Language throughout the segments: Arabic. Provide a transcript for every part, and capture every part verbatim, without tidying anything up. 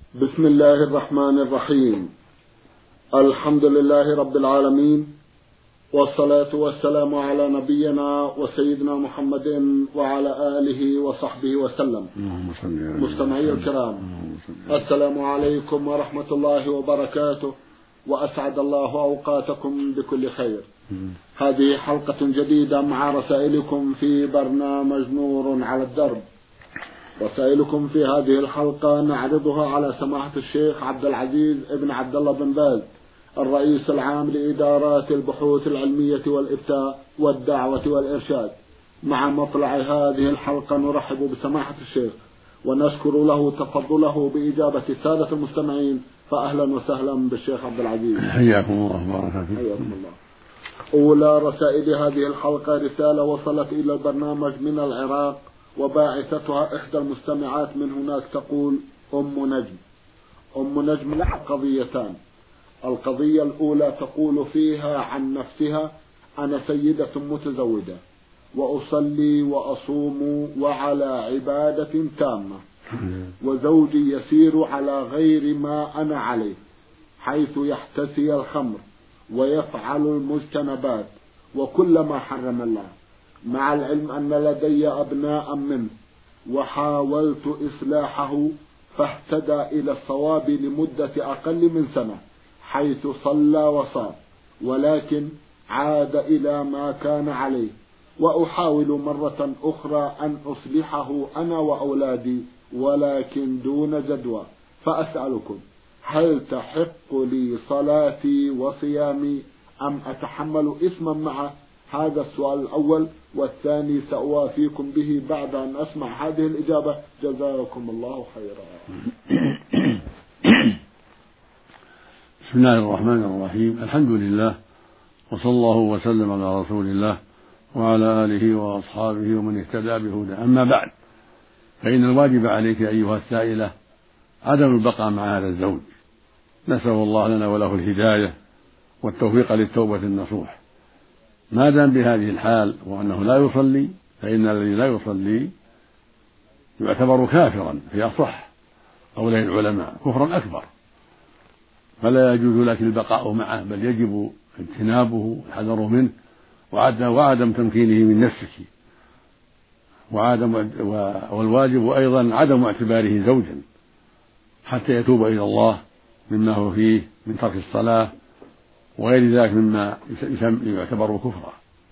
بسم الله الرحمن الرحيم. الحمد لله رب العالمين، والصلاة والسلام على نبينا وسيدنا محمد وعلى آله وصحبه وسلم. مستمعي الكرام، السلام عليكم ورحمة الله وبركاته، وأسعد الله أوقاتكم بكل خير. هذه حلقة جديدة مع رسائلكم في برنامج نور على الدرب. رسائلكم في هذه الحلقة نعرضها على سماحة الشيخ عبد العزيز ابن عبد الله بن باز، الرئيس العام لإدارات البحوث العلمية والإفتاء والدعوة والإرشاد. مع مطلع هذه الحلقة نرحب بسماحة الشيخ ونشكر له تفضله بإجابة السادة المستمعين، فأهلا وسهلا بالشيخ عبد العزيز. حياكم الله وبارك فيكم. حياكم الله. أولى رسائل هذه الحلقة رسالة وصلت إلى البرنامج من العراق، وباعثتها إحدى المستمعات من هناك تقول: أم نجم. أم نجم لها قضيتان. القضية الأولى تقول فيها عن نفسها: أنا سيدة متزوجة وأصلي وأصوم وعلى عبادة تامة، وزوجي يسير على غير ما أنا عليه، حيث يحتسي الخمر ويفعل المجتنبات وكل ما حرم الله، مع العلم أن لدي أبناء منه، وحاولت إصلاحه فاهتدى إلى الصواب لمدة أقل من سنة، حيث صلى وصام، ولكن عاد إلى ما كان عليه، وأحاول مرة أخرى أن أصلحه أنا وأولادي، ولكن دون جدوى. فأسألكم: هل تحق لي صلاتي وصيامي أم أتحمل إثما معه؟ هذا السؤال الأول، والثاني سأوافيكم به بعد أن أسمع هذه الإجابة. جزاكم الله خيرا. بسم الله الرحمن الرحيم. الحمد لله، وصلى الله وسلم على رسول الله وعلى آله وأصحابه ومن اهتدى بهداه. أما بعد، فإن الواجب عليك أيها السائلة عدم البقاء مع هذا الزوج. نسأل الله لنا وله الهداية والتوفيق للتوبة النصوح. ما دام بهذه الحال وأنه لا يصلي، فإن الذي لا يصلي يعتبر كافرا في أصح قولي العلماء، كفرا أكبر، فلا يجوز لك البقاء معه، بل يجب اجتنابه والحذر منه وعدم تمكينه من نفسك، وعدم والواجب أيضا عدم اعتباره زوجا حتى يتوب إلى الله مما هو فيه من ترك الصلاة وغير ذلك مما يعتبر كفرا.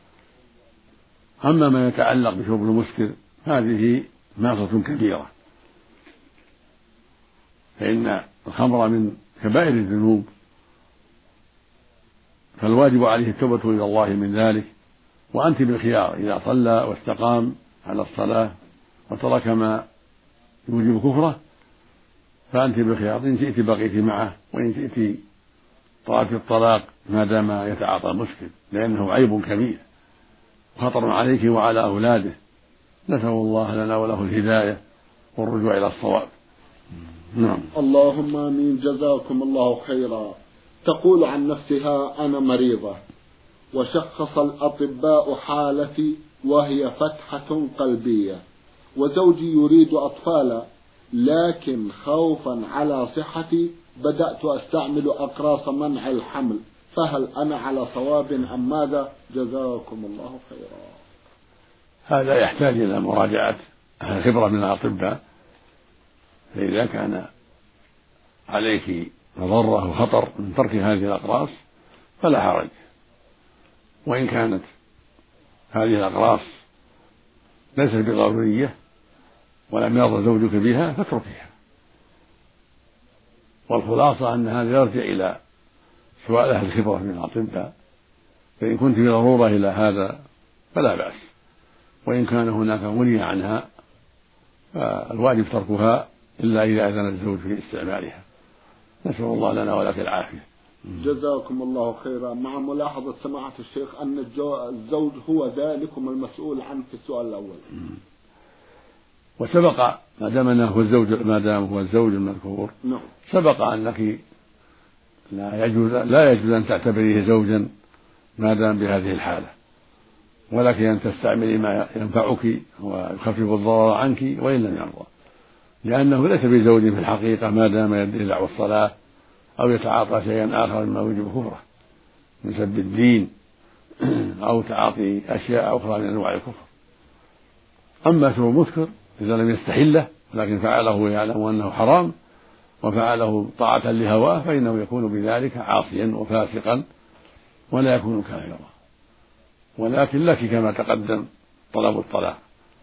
أما ما يتعلق بشرب المسكر هذه معصية كبيرة، فإن الخمر من كبائر الذنوب، فالواجب عليه التوبة إلى الله من ذلك، وأنت بالخيار إذا صلى واستقام على الصلاة وترك ما يوجب كفره، فأنت بالخيار، إن شئت بقيت معه، وإن شئت طلبت الطلاق ما دام يتعاطى المسكر، لأنه عيب كبير وخطر عليك وعلى أولاده. نسأل الله لنا وله الهداية والرجوع إلى الصواب. نعم. اللهم آمين. جزاكم الله خيرا. تقول عن نفسها: أنا مريضة، وشخص الأطباء حالتي وهي فتحة قلبية، وزوجي يريد أطفالا، لكن خوفا على صحتي بدأت أستعمل أقراص منع الحمل، فهل أنا على صواب أم ماذا؟ جزاكم الله خيرا. هذا يحتاج إلى مراجعة أهل الخبرة من الأطباء، فإذا كان عليك مضرة وخطر من ترك هذه الأقراص فلا حرج، وإن كانت هذه الأقراص ليست بضرورية ولم يرضى زوجك بها فاتركها. والخلاصة أن هذا يرجع إلى سؤال أهل الخبرة من الأطباء، فإن كنت في ضرورة إلى هذا فلا بأس، وإن كان هناك منع عنها فالواجب تركها إلا إذا أذن الزوج في استعمالها. نسأل الله لنا ولك العافية. جزاكم الله خيرا. مع ملاحظة سماحة الشيخ أن الزوج هو ذلكم المسؤول عنه في السؤال الأول. وسبق ما دام أنه هو الزوج ما دام هو الزوج المذكور، نعم، سبق أنك لا يجوز لا يجوز أن تعتبريه زوجا ما دام بهذه الحالة، ولك أن تستعملي ما ينفعك ويخفف الضرر عنك وإن لم يرضى، لأنه ليس بزوج في الحقيقة ما دام يدعو الصلاة أو يتعاطى شيئا آخر مما يوجب كفره من سب الدين أو تعاطي أشياء أخرى من أنواع الكفر. أما شرب المسكر إذا لم يستحله لكن فعله ويعلم أنه حرام وفعله طاعة لهواه فإنه يكون بذلك عاصيا وفاسقا ولا يكون كافرا، ولكن لك كما تقدم طلب الطلاق.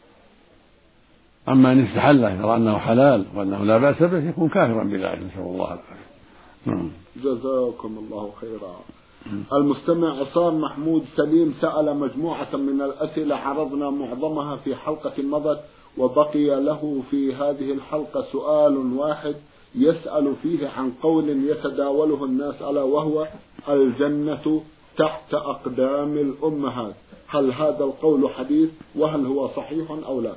أما إن استحله يرى أنه حلال وأنه لا بأس به يكون كافرا بذلك، نسأل الله العافية. جزاكم الله خيرا. المستمع عصام محمود سليم سأل مجموعة من الأسئلة عرضنا معظمها في حلقة مضت، وبقي له في هذه الحلقة سؤال واحد يسأل فيه عن قول يتداوله الناس ألا وهو الجنة تحت أقدام الأمهات، هل هذا القول حديث وهل هو صحيح أو لا؟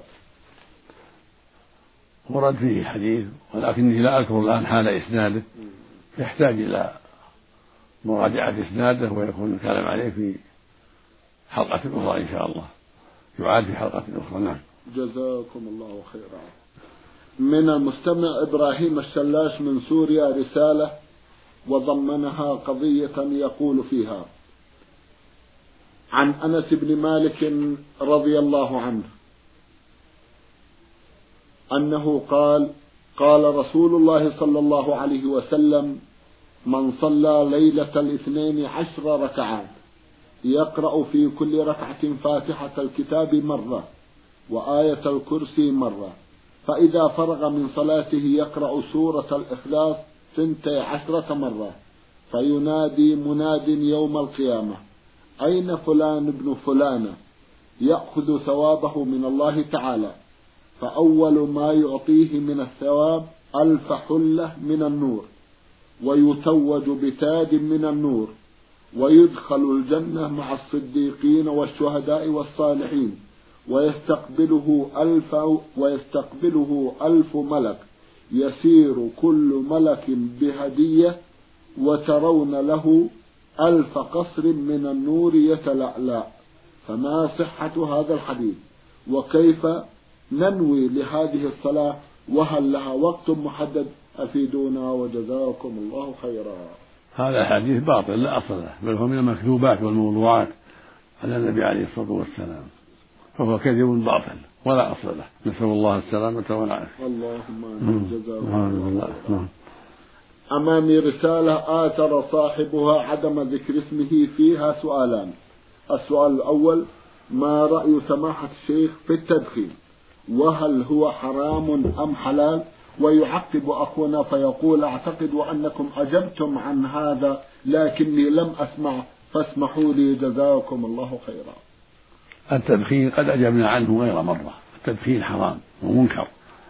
ورد فيه حديث ولكني لا أذكر الآن حال إسناده، يحتاج إلى مراجعة إسناده ويكون الكلام عليه في حلقة أخرى إن شاء الله، يعاد في حلقة أخرى. نعم. جزاكم الله خيرا. من المستمع إبراهيم الشلاش من سوريا رسالة وضمنها قضية يقول فيها عن أنس بن مالك رضي الله عنه أنه قال قال رسول الله صلى الله عليه وسلم من صلى ليلة الاثنين عشر ركعات يقرأ في كل ركعة فاتحة الكتاب مرة وآية الكرسي مرة، فإذا فرغ من صلاته يقرأ سورة الإخلاص ثنتي عشرة مرة، فينادي مناد يوم القيامة أين فلان ابن فلانة، يأخذ ثوابه من الله تعالى، فأول ما يعطيه من الثواب ألف حلة من النور، ويتوج بتاج من النور، ويدخل الجنة مع الصديقين والشهداء والصالحين، ويستقبله ألف ويستقبله ألف ملك، يسير كل ملك بهدية، وترون له ألف قصر من النور يتلألأ. فما صحة هذا الحديث؟ وكيف ننوي لهذه الصلاة؟ وهل لها وقت محدد؟ أفيدونا وجزاكم الله خيرا. هذا الحديث باطل لا أصل له، بل هو من المكذوبات والموضوعات على النبي عليه الصلاة والسلام، فهو كذب باطل ولا أصل له، نسأل الله السلامة والعافية. اللهم آمين. جزاكم الله خيرا. نعم. أمامي رسالة آثر صاحبها عدم ذكر اسمه فيها سؤالان. السؤال الأول: ما رأي سماحة الشيخ في التدخين، وهل هو حرام أم حلال؟ ويعقب أخونا فيقول: أعتقد أنكم أجبتم عن هذا لكني لم أسمع فاسمحوا لي جزاكم الله خيرا. التدخين قد أجبنا عنه غير مرة، التدخين حرام ومنكر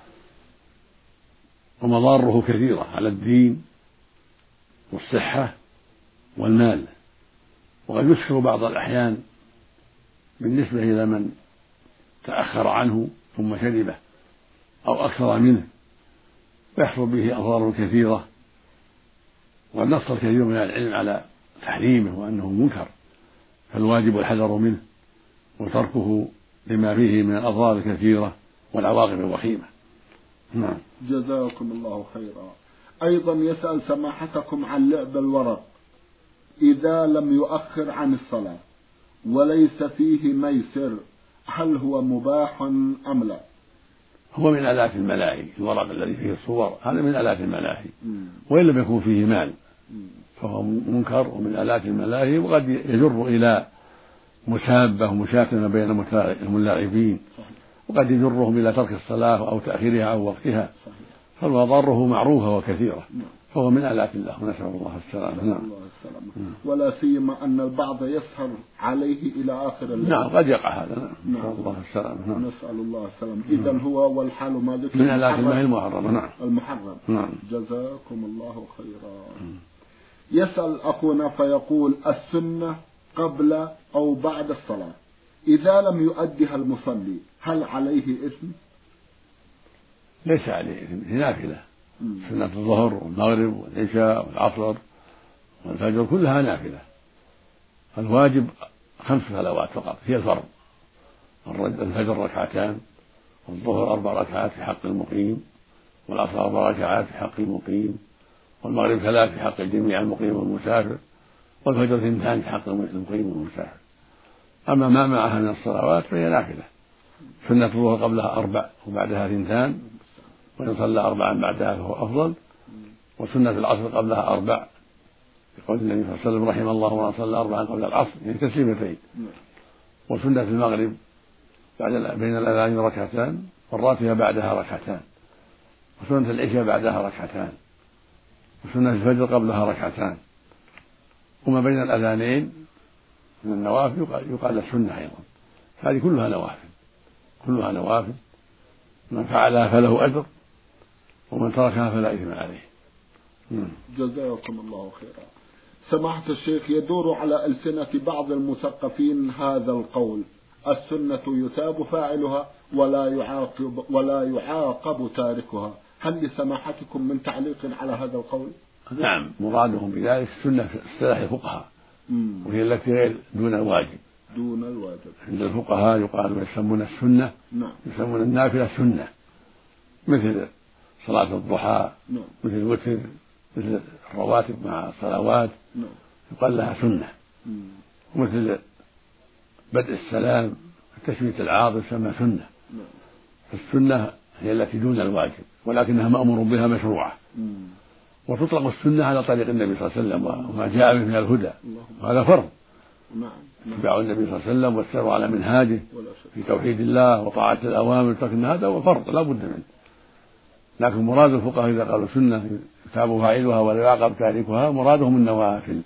ومضاره كثيرة على الدين والصحة والمال، وقد يسكر بعض الأحيان بالنسبة إلى من تأخر عنه ثم شربه أو أكثر منه، يحصل به أضرار كثيرة، وقد نص الكثير من العلم على تحريمه وأنه منكر، فالواجب الحذر منه وتركه لما فيه من الأضرار الكثيرة والعواقب الوخيمة. نعم. جزاكم الله خيرا. أيضا يسأل سماحتكم عن لعب الورق إذا لم يؤخر عن الصلاة وليس فيه ميسر، هل هو مباح أم لا؟ هو من آلات الملاهي، الورق الذي فيه الصور هذا من آلات الملاهي، وإن لم يكن فيه مال فهو منكر ومن آلات الملاهي، وقد يجر إلى مسابة ومشاكل بين الملاعبين، وقد يجرهم إلى ترك الصلاة أو تأخيرها عن وقتها، فمضاره معروفة وكثيرة، فهو من آلات الله ونسأل الله السلامة. نعم. ولا سيما أن البعض يسهر عليه إلى آخر الليل. نعم قد يقع هذا. نسأل الله السلامة. نعم. نسأل الله السلامة. إذن هو والحال ما ذكر من آلات الله المحرمة. نعم. المحرم. نعم. جزاكم الله خيرا. يسأل أخونا فيقول: السنة قبل أو بعد الصلاة إذا لم يؤدها المصلي هل عليه إثم؟ ليس عليه إثم، هي نافلة. سنة الظهر والمغرب والعشاء والعصر والفجر كلها نافلة. الواجب خمس صلوات فقط هي الفرض: الفجر ركعتان، والظهر أربع ركعات في حق المقيم، والعصر أربع ركعات في حق المقيم، والمغرب ثلاث في حق الجميع المقيم والمسافر، والفجر اثنتان في حق المقيم والمسافر. أما ما معها من الصلوات فهي نافلة. سنة الظهر قبلها أربع وبعدها اثنتان، وإن صلى أربعا بعدها فهو أفضل. وسنة العصر قبلها أربع، يقول النبي صلى الله عليه وسلم رحم الله من صلى أربعا قبل العصر، يعني تسليمتين. وسنة المغرب بعد بين الأذان ركعتان، والراتبة بعدها ركعتان. وسنة العشاء بعدها ركعتان. وسنة الفجر قبلها ركعتان. وما بين الأذانين من النوافل يقال, يقال السنة أيضا. هذه كلها نوافل، كلها نوافل. من فعلها فله أجر، ومن تركها فلا إثم عليه. جزاكم الله خيرا. سماحة الشيخ، يدور على ألسنة بعض المثقفين هذا القول: السنة يثاب فاعلها ولا يعاقب ولا يعاقب تاركها. هل لسماحتكم من تعليق على هذا القول؟ نعم، مرادهم بذلك السنة في اصطلاح الفقهاء، وهي التي غير دون الواجب. دون الواجب عند الفقهاء يقال يسمون السنة، نعم، يسمون النافلة سنة، مثل صلاة الضحى، نعم، مثل الوتر، مثل الرواتب مع الصلوات، نعم، يقال لها سنة. مم. ومثل بدء السلام، تشميت العاطس يسمى سنة. نعم. فالسنة هي التي دون الواجب، ولكنها مأمور بها مشروعة. مم. وتطلق السنة على طريق النبي صلى الله عليه وسلم وما جاء به من الهدى، وهذا فرض. نعم. اتباع النبي صلى الله عليه وسلم والسير على منهاجه في توحيد الله وطاعة الأوامر، لكن هذا هو فرض لا بد منه. لكن مراد الفقهاء إذا قالوا سنة يثاب فاعلها ولا يعاقب تاركها، مرادهم النوافل،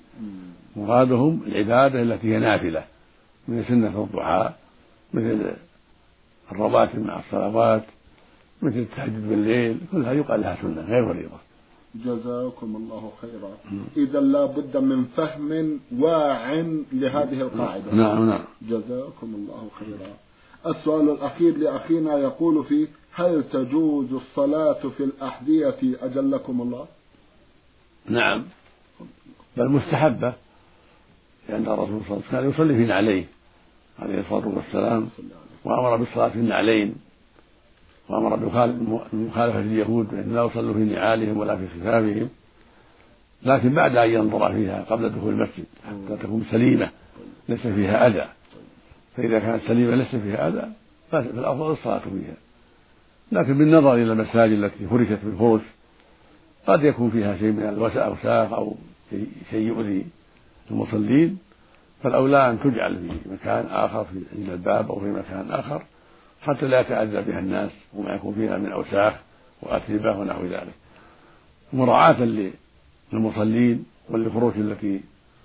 مرادهم العبادة التي هي نافلة، من سنة الضحى، مثل الرواتب مع الصلوات، مثل التهجد بالليل، كلها يقال لها سنة غير فريضة. جزاكم الله خيرا. إذا لا بد من فهم واع لهذه القاعدة. نعم نعم. جزاكم الله خيرا. السؤال الأخير لأخينا يقول فيه: هل تجوز الصلاة في الأحذية أجلكم الله؟ نعم، بل مستحبة، لأن الرسول صلى الله عليه وسلم كان يصلي في نعليه عليه الصلاة والسلام، وأمر بالصلاة في النعلين، وأمر بمخالفة اليهود بأن لا يصلوا في نعالهم ولا في خفافهم، لكن بعد أن ينظر فيها قبل دخول المسجد حتى تكون سليمة ليس فيها أذى. فإذا كانت سليمة ليس فيها أذى فالأفضل الصلاة فيها. لكن بالنظر إلى المساجد التي فرشت بالفرش قد يكون فيها شيء من الأوساخ أو شيء يؤذي المصلين، فالأولى أن تجعل في مكان آخر في عند الباب أو في مكان آخر حتى لا يتأذى بها الناس وما يكون فيها من أوساخ وأتربة ونحو ذلك، مراعاة للمصلين والفروش التي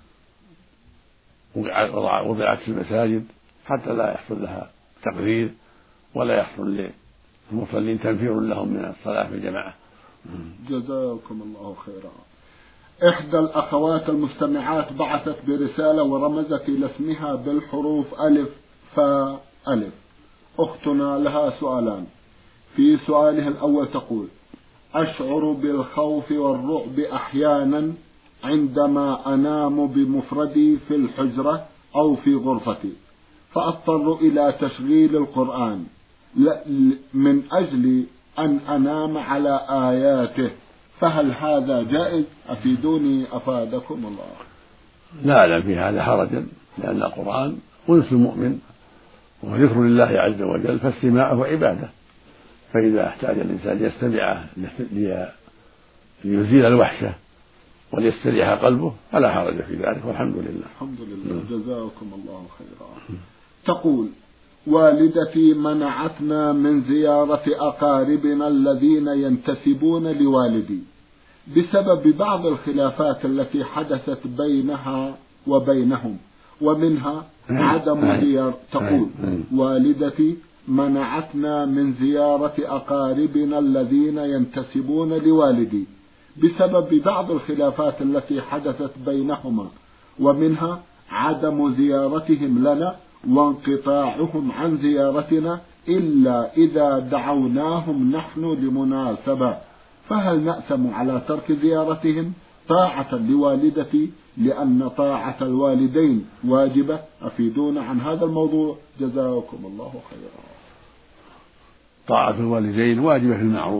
وضعت في المساجد حتى لا يحصل لها تقرير ولا يحصل للمصلين تنفير لهم من الصلاة في الجماعة. جزاكم الله خيرا. إحدى الأخوات المستمعات بعثت برسالة ورمزت إلى اسمها بالحروف ألف فاء ألف. أختنا لها سؤالان. في سؤالها الأول تقول: أشعر بالخوف والرعب أحيانا عندما أنام بمفردي في الحجرة أو في غرفتي، فأضطر إلى تشغيل القرآن من أجل أن أنام على آياته، فهل هذا جائز؟ أفيدوني أفادكم الله. لا لا في هذا حرجا، لأن القرآن أنس المؤمن وذكر لله عز وجل، فاستماعه عبادة، فإذا احتاج الإنسان ليستمعه ليزيل الوحشة وليستريح قلبه فلا حرج في ذلك، والحمد لله. الحمد لله. جزاكم الله خيرا. تقول: والدتي منعتنا من زيارة أقاربنا الذين ينتسبون لوالدي بسبب بعض الخلافات التي حدثت بينها وبينهم، ومنها عدم زيارة. تقول: والدتي منعتنا من زيارة أقاربنا الذين ينتسبون لوالدي بسبب بعض الخلافات التي حدثت بينهما، ومنها عدم زيارتهم لنا وانقطاعهم عن زيارتنا إلا إذا دعوناهم نحن لمناسبة، فهل نأثم على ترك زيارتهم طاعة لوالدتي لأن طاعة الوالدين واجبة؟ أفيدونا عن هذا الموضوع جزاكم الله خيرا. طاعة الوالدين واجبة في المعروف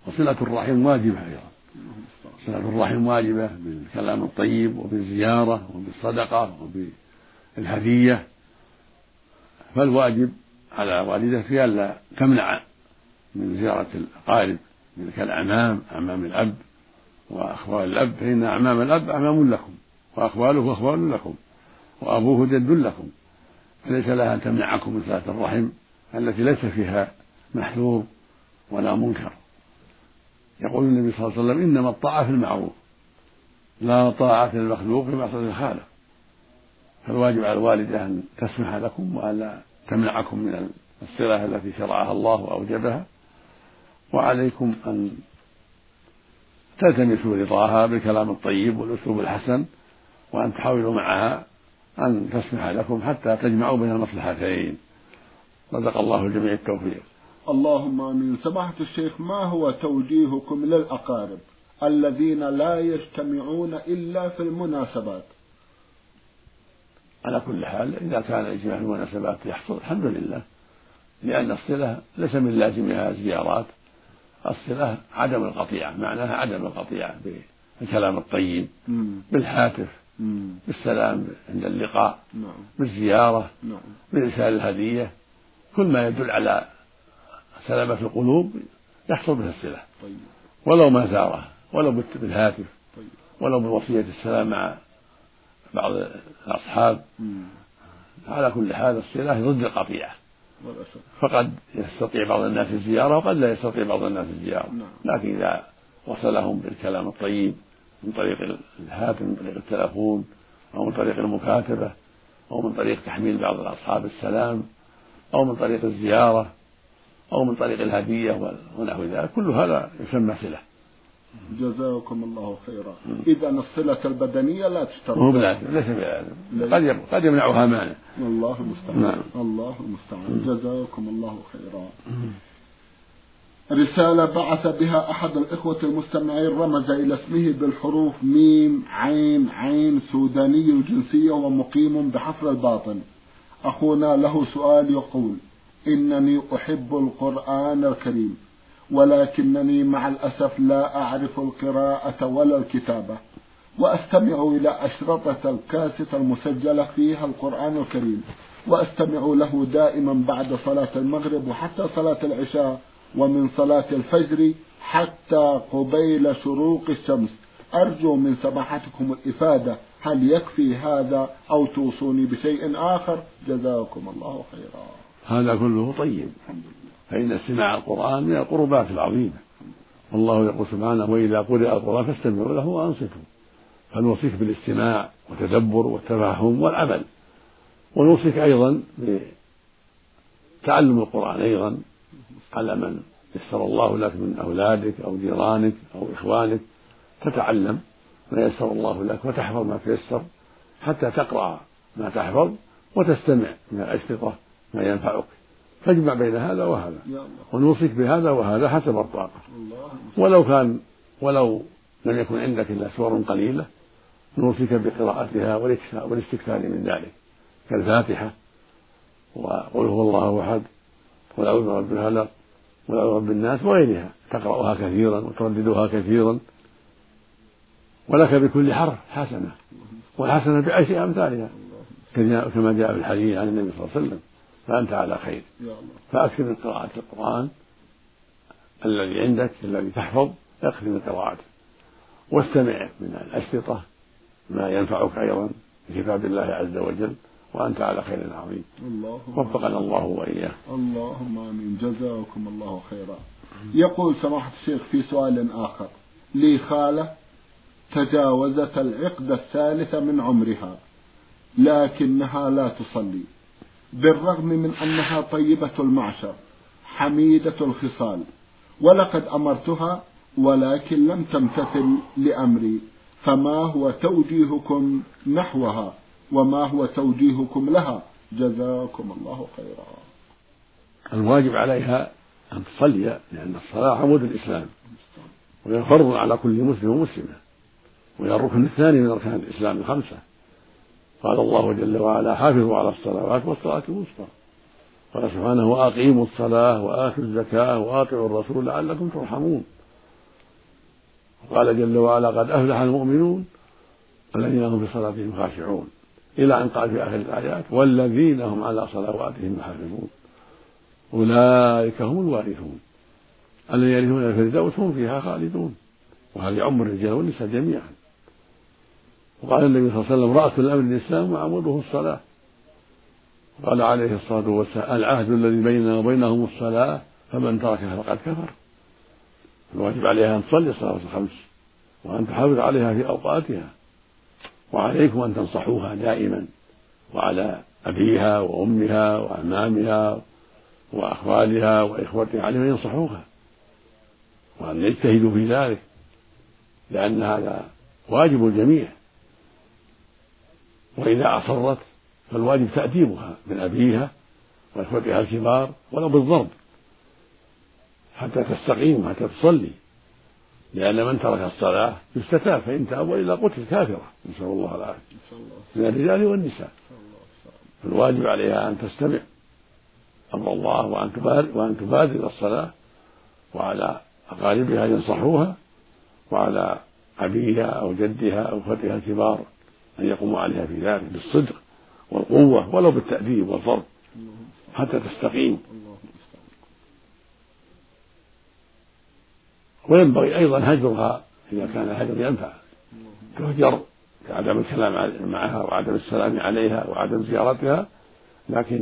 وصلة الرحم واجبة أيضا، صلة الرحم واجبة بالكلام الطيب وبالزيارة وبالصدقة وبالهدية. فالواجب على والدتك ألا تمنع من زيارة الأقارب كالأعمام، أعمام الأب وأخوال الأب، فإن أعمام الأب أعمام لكم وأخواله أخوال لكم وأبوه جد لكم، فليس لها أن تمنعكم من صلة الرحم التي ليس فيها محذور ولا منكر. يقول النبي صلى الله عليه وسلم: إنما الطاعة في المعروف لا طاعة للمخلوق في معصية الخالق. فالواجب على الوالدة أن تسمح لكم وألا تمنعكم من الصلة التي شرعها الله وأوجبها، وعليكم أن تلتمسوا رضاها بالكلام الطيب والأسلوب الحسن، وأن تحاولوا معها أن تسمح لكم حتى تجمعوا بين المصلحتين. رزق الله الجميع التوفيق. اللهم آمين. سماحة الشيخ، ما هو توجيهكم للأقارب الذين لا يجتمعون إلا في المناسبات؟ على كل حال إذا كان الاجتماع في المناسبات يحصل الحمد لله، لأن الصلة ليس من لازمها الزيارات، الصلة عدم القطيعة، معناها عدم القطيعة بالكلام الطيب، بالهاتف، بالسلام عند اللقاء، بالزيارة، بإرسال الهدية، كل ما يدل على سلامة القلوب يحصل به الصلة، ولو ما زاره، ولو بالهاتف، ولو بوصية السلام مع بعض الأصحاب. على كل حال الصلة ضد القطيعة، فقد يستطيع بعض الناس الزيارة وقد لا يستطيع بعض الناس الزيارة، لكن إذا وصلهم بالكلام الطيب من طريق الهاتف، من طريق التلفون، أو من طريق المكاتبة، أو من طريق تحميل بعض الأصحاب السلام، أو من طريق الزيارة، أو من طريق الهدية ونحو ذلك، كل هذا يسمى صلة. جزاكم الله خيرا. إذا الصلة البدنية لا تشترط، مو بلازم، ليس بلازم، قد قد يمنعها مانع. الله المستعان. نعم. الله المستعان. جزاكم الله خيرا. رسالة بعث بها أحد الإخوة المستمعين، رمز إلى اسمه بالحروف ميم عين عين، سوداني الجنسية ومقيم بحفر الباطن. أخونا له سؤال يقول: إنني أحب القرآن الكريم، ولكنني مع الأسف لا أعرف القراءة ولا الكتابة، وأستمع إلى أشرطة الكاسيت المسجلة فيها القرآن الكريم، وأستمع له دائما بعد صلاة المغرب وحتى صلاة العشاء، ومن صلاة الفجر حتى قبيل شروق الشمس. أرجو من سماحتكم الإفادة، هل يكفي هذا أو توصوني بشيء آخر؟ جزاكم الله خيرا. هذا كله طيب، فإن استماع القرآن من القربات العظيمة، والله يقول سبحانه: وإذا قرئ القرآن فاستمعوا له وأنصتوا. فنوصيك بالاستماع والتدبر والتفهم والعمل، ونوصيك أيضا بتعلم القرآن أيضا على من يسر الله لك من أولادك أو جيرانك أو إخوانك، تتعلم ما يسر الله لك وتحفظ ما تيسر حتى تقرأ ما تحفظ وتستمع من الأشرطة ما ينفعك، تجمع بين هذا وهذا، ونوصيك بهذا وهذا حسب الطاقة. ولو كان ولو لم يكن عندك إلا سور قليلة نوصيك بقراءتها والاستكثار من ذلك، كالفاتحة وقل هو الله أحد وقل أعوذ برب الفلق وقل أعوذ برب الناس وغيرها، تقرأها كثيرا وترددها كثيرا، ولك بكل حرف حسنة، والحسنة بعشر أمثالها كما جاء في الحديث عن النبي صلى الله عليه وسلم. فأنت على خير، فأكثر من قراءة القرآن الذي عندك الذي تحفظ، أكثر من قراءته، واستمع من الأشرطة ما ينفعك أيضا بكتاب الله عز وجل، وأنت على خير عظيم. وفقنا الله وإياه. اللهم آمين. جزاكم الله خيرا. يقول سماحة الشيخ في سؤال آخر: لي خالة تجاوزت العقد الثالث من عمرها، لكنها لا تصلي، بالرغم من أنها طيبة المعشر حميدة الخصال، ولقد أمرتها ولكن لم تمتثل لأمري، فما هو توجيهكم نحوها وما هو توجيهكم لها؟ جزاكم الله خيرا. الواجب عليها أن تصلي، لأن الصلاة عمود الإسلام، وهي فرض على كل مسلم ومسلمة، وهي الركن الثاني من أركان الإسلام الخمسة. قال الله جل وعلا: حافظوا على الصلوات والصلاة الوسطى. قال سبحانه: وأقيموا الصلاة وآتوا الزكاة وأطيعوا الرسول لعلكم ترحمون. وقال جل وعلا قد أفلح المؤمنون الذين هم في صلاتهم خاشعون، إلى أن قال في آخر الآيات والذين هم على صلواتهم يحافظون أولئك هم الوارثون الذين يرثون الفردوس هم فيها خالدون. وهذا يعم الرجال والنساء جميعا. وقال النبي صلى الله عليه وسلم رأس الأمر الإسلام وعموده الصلاة. قال عليه الصلاة والسلام العهد الذي بيننا وبينهم الصلاة فمن تركها فقد كفر. الواجب عليها أن تصلي الصلاة الخمس وأن تحافظ عليها في أوقاتها، وعليكم أن تنصحوها دائما، وعلى أبيها وأمها وأعمامها وأخوالها وإخوتها عليهم أن ينصحوها وأن يجتهدوا في ذلك، لأن هذا واجب الجميع. وإذا أصرت فالواجب تأديبها من أبيها وإخوتها الكبار ولو بالضرب حتى تستقيم وحتى تصلي، لأن من ترك الصلاة يستتاب فإن تاب وإلا قتل كافرة، نسأل الله العافية، من الرجال والنساء. فالواجب عليها أن تستمع أمر الله وأن تبادر وأن تبادر الصلاة، وعلى أقاربها ينصحوها، وعلى أبيها أو جدها أو أخوتها الكبار أن يقوموا عليها في ذلك بالصدق والقوة ولو بالتأديب والضرب حتى تستقيم. وينبغي أيضا هجرها إذا كان الهجر ينفع، تهجر كعدم الكلام معها وعدم السلام عليها وعدم زيارتها، لكن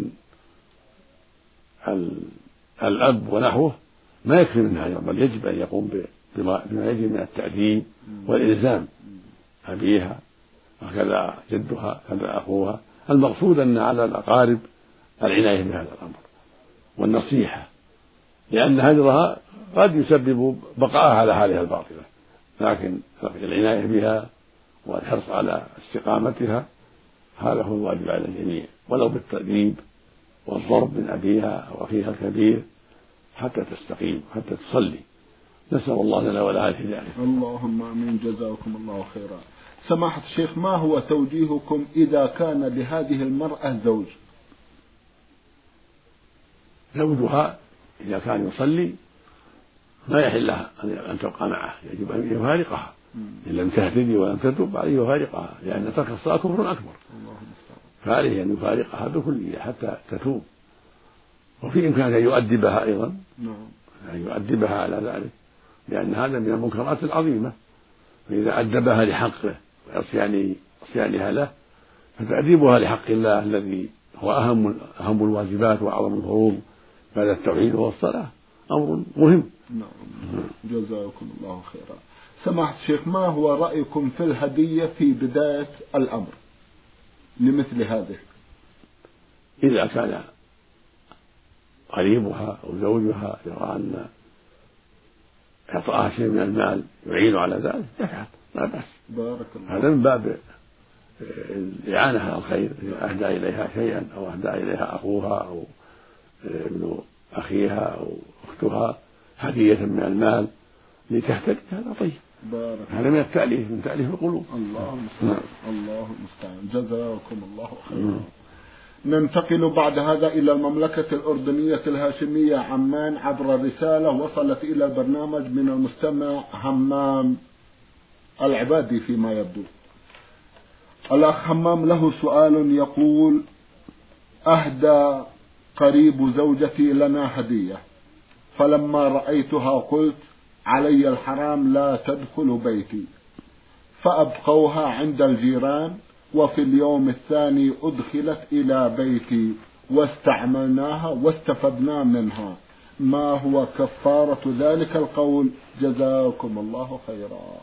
الأب ونحوه ما يكفي من هجر، بل يجب أن يقوم بما يجب من التأديب والإلزام أبيها وكذا جدها كذا أخوها. المقصود أن على الأقارب العناية بهذا الأمر والنصيحة، لأن هجرها قد يسبب بقاءها على حالها الباطلة، لكن العناية بها والحرص على استقامتها هذا هو الواجب على الجميع، ولو بالتأديب والضرب من أبيها أو أخيها الكبير حتى تستقيم حتى تصلي. نسأل الله لنا ولها الهداية. اللهم آمين. جزاكم الله خيرا. سماحة الشيخ، ما هو توجيهكم إذا كان لهذه المرأة زوج؟ زوجها إذا كان يصلي ما يحل لها أن تبقى معه، يجب أن يفارقها إن لم تهتدي ولم تتب عليه يفارقها، لأن ترك الصلاة كفر أكبر، فعليه أن يفارقها بكلية حتى تتوب. وفي إمكانه أن يؤدبها أيضا، أن يؤدبها على ذلك، لأن هذا من المنكرات العظيمة، فإذا أدبها لحقه وعصيانها له فتأديبها لحق الله الذي هو أهم أهم الواجبات وأعظم الفروض بعد التوحيد والصلاة أمر مهم. نعم. جزاكم الله خيرا. سماحة الشيخ، ما هو رأيكم في الهدية في بداية الأمر لمثل هذه؟ إذا كان قريبها أو زوجها يرى أن إعطاءها شيء من المال يعين على ذلك يفعل، لا بأس. بارك الله. هذا من باب الإعانة على الخير، إذا أهدى إليها شيئا أو أهدى إليها أخوها أو ابن أخيها أو أختها هدية من المال لتهتدي هذا طيب. هذا من التأليف، من تأليف القلوب. الله المستعان. الله المستعان. جزاكم الله خيرا. ننتقل بعد هذا إلى المملكة الأردنية الهاشمية عمان عبر رسالة وصلت إلى البرنامج من المستمع همام العبادي. فيما يبدو الأخ همام له سؤال يقول: أهدى قريب زوجتي لنا هدية، فلما رأيتها قلت علي الحرام لا تدخل بيتي، فأبقوها عند الجيران، وفي اليوم الثاني أدخلت إلى بيتي واستعملناها واستفدنا منها، ما هو كفارة ذلك القول؟ جزاكم الله خيرا.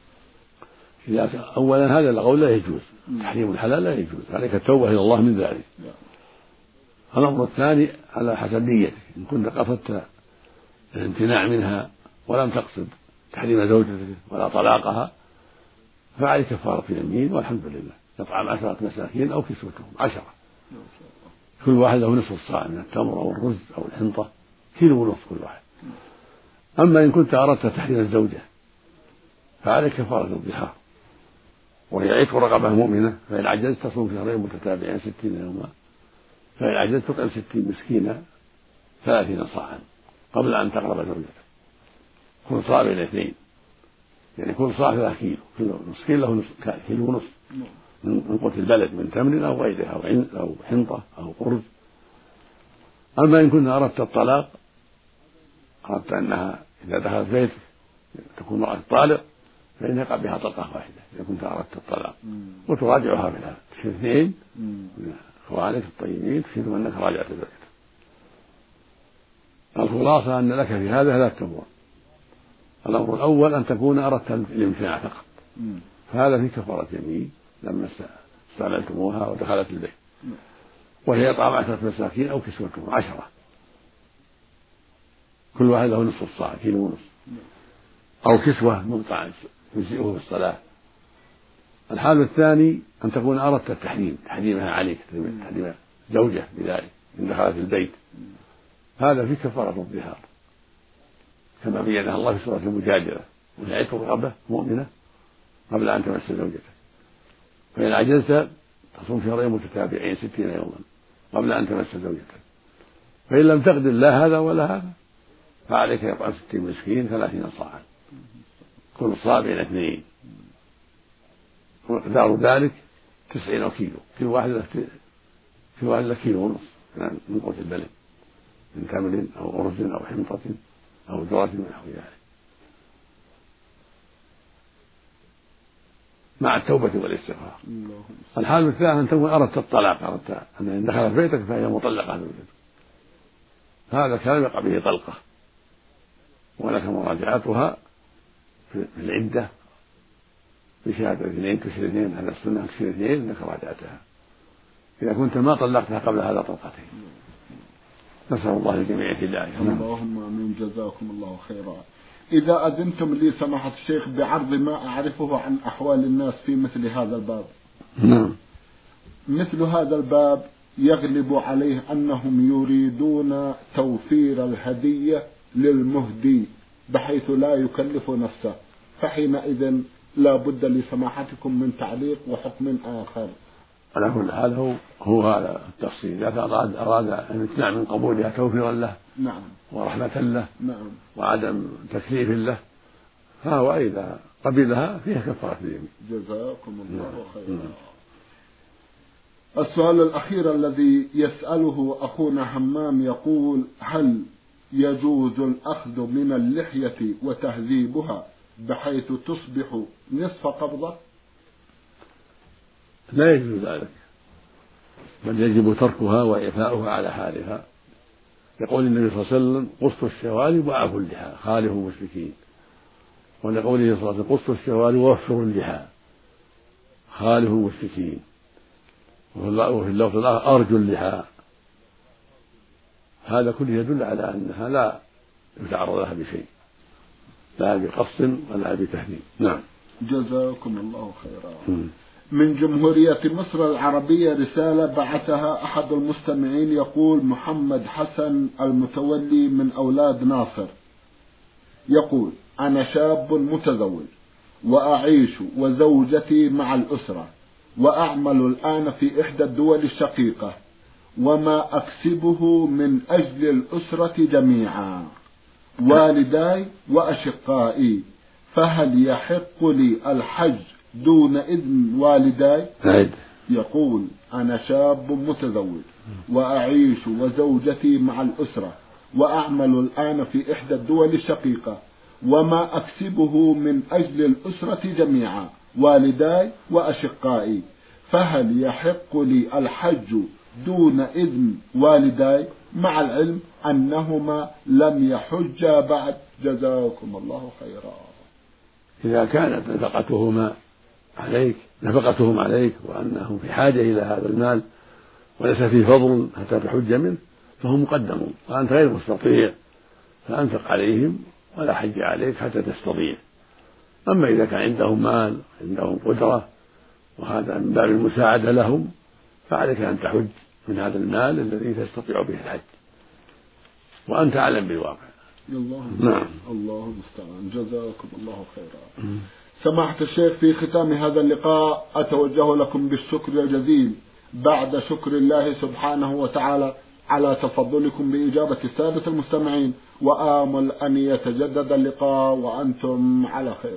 أولا هذا القول لا يجوز، تحريم الحلال لا يجوز، عليك التوبة إلى الله من ذلك. الأمر الثاني على حسب نيتك، إن كنت قصدت الامتناع منها ولم تقصد تحريم زوجتك ولا طلاقها فعليك كفارة يمين، والحمد لله يطعم عشرة مساكين أو كسوتهم عشرة، كل واحد له نصف الصاع من التمر أو الرز أو الحنطة، كيلو ونصف كل واحد. أما إن كنت أردت تحريم الزوجة فعليك كفارة الظهار، وهي عتق رقبة مؤمنة، فإن عجزت تصوم شهرين متتابعين ستين يوما، فإن عجزت تطعم ستين مسكينا ثلاثين صاعا قبل أن تقرب زوجتك، كل صاع الاثنين، يعني كل صاع ثلاثة كيلو، كل نصف كيلو له نصف كيلو ونصف من قوت البلد من تمر أو غيره أو أو حنطة أو أرز. أما إن كنت أردت الطلاق، أردت أنها إذا دخلت بيتك تكون امرأة طالق فإن يقع بها طلقة واحدة إذا كنت أردت الطلاق، وتراجعها بها تشير اثنين من أخوانك الطيبين تشير أنك راجعت زوجتك. الخلاصة أن لك في هذا ثلاثة أمور. الأمر الأول أن تكون أردت الامتناع فقط، فهذا في كفارة يمين لما استعملتموها ودخلت البيت، وهي إطعام عشرة مساكين أو كسوتهم عشرة، كل واحد له نصف الصاع كيلو ونصف، أو كسوة مقطع يجزئه في الصلاة. الحال الثاني أن تكون أردت التحريم، تحريمها عليك، تحريم زوجة بذلك إن دخلت البيت، هذا في كفارة الظهار كما بينها الله في سورة المجادلة: وعتق رغبة مؤمنة قبل أن تمس زوجتك، فإن عجزت تصوم شهرين متتابعين ستين يوما قبل أن تمس زوجتك، فإن لم تقدر لا هذا ولا هذا فعليك إطعام ستين مسكين ثلاثين صاعا، كل صاع بين اثنين، ومقدار ذلك تسعين كيلو، كل واحد كل واحد له كيلو ونصف من قوت البلد من تمر أو أرز أو حنطة أو ذرة من نحو ذلك، مع التوبة والاستغفار. الحال الثاني أن تكون أردت الطلاق، أردت أن إن دخلت بيتك فهي مطلقة زوجتك، هذا كان يقع به طلقة ولك مراجعتها في العدة بشهادة اثنين تشهد اثنين، هذا السنة تشهد اثنين أنك راجعتها إذا كنت ما طلقتها قبل هذا طلقتين. نسأل الله الجميع هداية. اللهم آمين. جزاكم الله خيرا. إذا أذنتم لي سماحة الشيخ بعرض ما أعرفه عن أحوال الناس في مثل هذا الباب. نعم. مثل هذا الباب يغلب عليه أنهم يريدون توفير الهدية للمهدي بحيث لا يكلف نفسه، فحينئذ لا بد لسماحتكم من تعليق وحكم آخر. على كل حال هو هو هذا التفصيل، إذا أراد أراد أن يمتنع من قبولها توفيرا له نعم ورحمة له نعم وعدم تكليف له، فهو إذا قبلها فيها كفارة اليمين. جزاكم الله خيرا. السؤال الأخير الذي يسأله أخونا همام يقول: هل يجوز الأخذ من اللحية وتهذيبها بحيث تصبح نصف قبضة؟ لا يجوز ذلك، بل يجب تركها وإعفاؤها على حالها. يقول النبي صلى الله عليه وسلم: قصوا الشوارب وأعفوا اللحى خالفوا المشركين، ولقوله صلى الله عليه وسلم: قصوا الشوارب ووفروا اللحى خالفوا المشركين، وفي اللفظ الآخر: أرجوا اللحى. هذا كله يدل على أنها لا يتعرض لها بشيء، لا بقص ولا بتهذيب. نعم. جزاكم الله خيرا. م. من جمهورية مصر العربية رسالة بعثها أحد المستمعين يقول: محمد حسن المتولي من أولاد ناصر، يقول: أنا شاب متزوج وأعيش وزوجتي مع الأسرة، وأعمل الآن في إحدى الدول الشقيقة، وما أكسبه من أجل الأسرة جميعا، والداي وأشقائي، فهل يحق لي الحج دون إذن والداي؟ يقول: أنا شاب متزوج وأعيش وزوجتي مع الأسرة، وأعمل الآن في إحدى الدول الشقيقة، وما أكسبه من أجل الأسرة جميعا، والداي وأشقائي، فهل يحق لي الحج دون إذن والداي، مع العلم أنهما لم يحجا بعد؟ جزاكم الله خيرا. إذا كانت نفقتهما عليك نفقتهم عليك وأنهم في حاجة إلى هذا المال وليس فيه فضل حتى تحج منه فهم مقدمون، وأنت غير مستطيع، فأنفق عليهم ولا حج عليك حتى تستطيع. أما إذا كان عندهم مال عندهم قدرة وهذا من باب المساعدة لهم فعليك أن تحج من هذا المال الذي تستطيع به الحج، وأنت أعلم بالواقع. الله نعم. الله المستعان. جزاكم الله خيرا. سماحة الشيخ، في ختام هذا اللقاء أتوجه لكم بالشكر الجزيل بعد شكر الله سبحانه وتعالى على تفضلكم بإجابة السادة المستمعين، وآمل أن يتجدد اللقاء وأنتم على خير.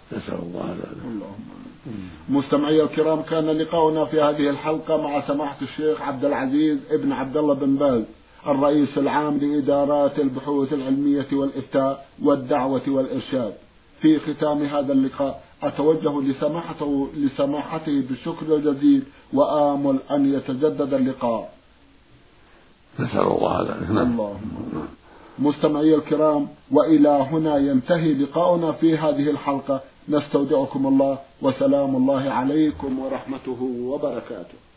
نسأل الله ذلك. اللهم. مستمعي الكرام، كان لقاؤنا في هذه الحلقة مع سماحة الشيخ عبد العزيز ابن عبد الله بن باز، الرئيس العام لإدارات البحوث العلمية والإفتاء والدعوة والإرشاد. في ختام هذا اللقاء أتوجه لسماحته, لسماحته بالشكر الجزيل، وآمل أن يتجدد اللقاء. نسأل الله ذلك. اللهم. مستمعي الكرام، وإلى هنا ينتهي لقاؤنا في هذه الحلقة. نستودعكم الله، وسلام الله عليكم ورحمته وبركاته.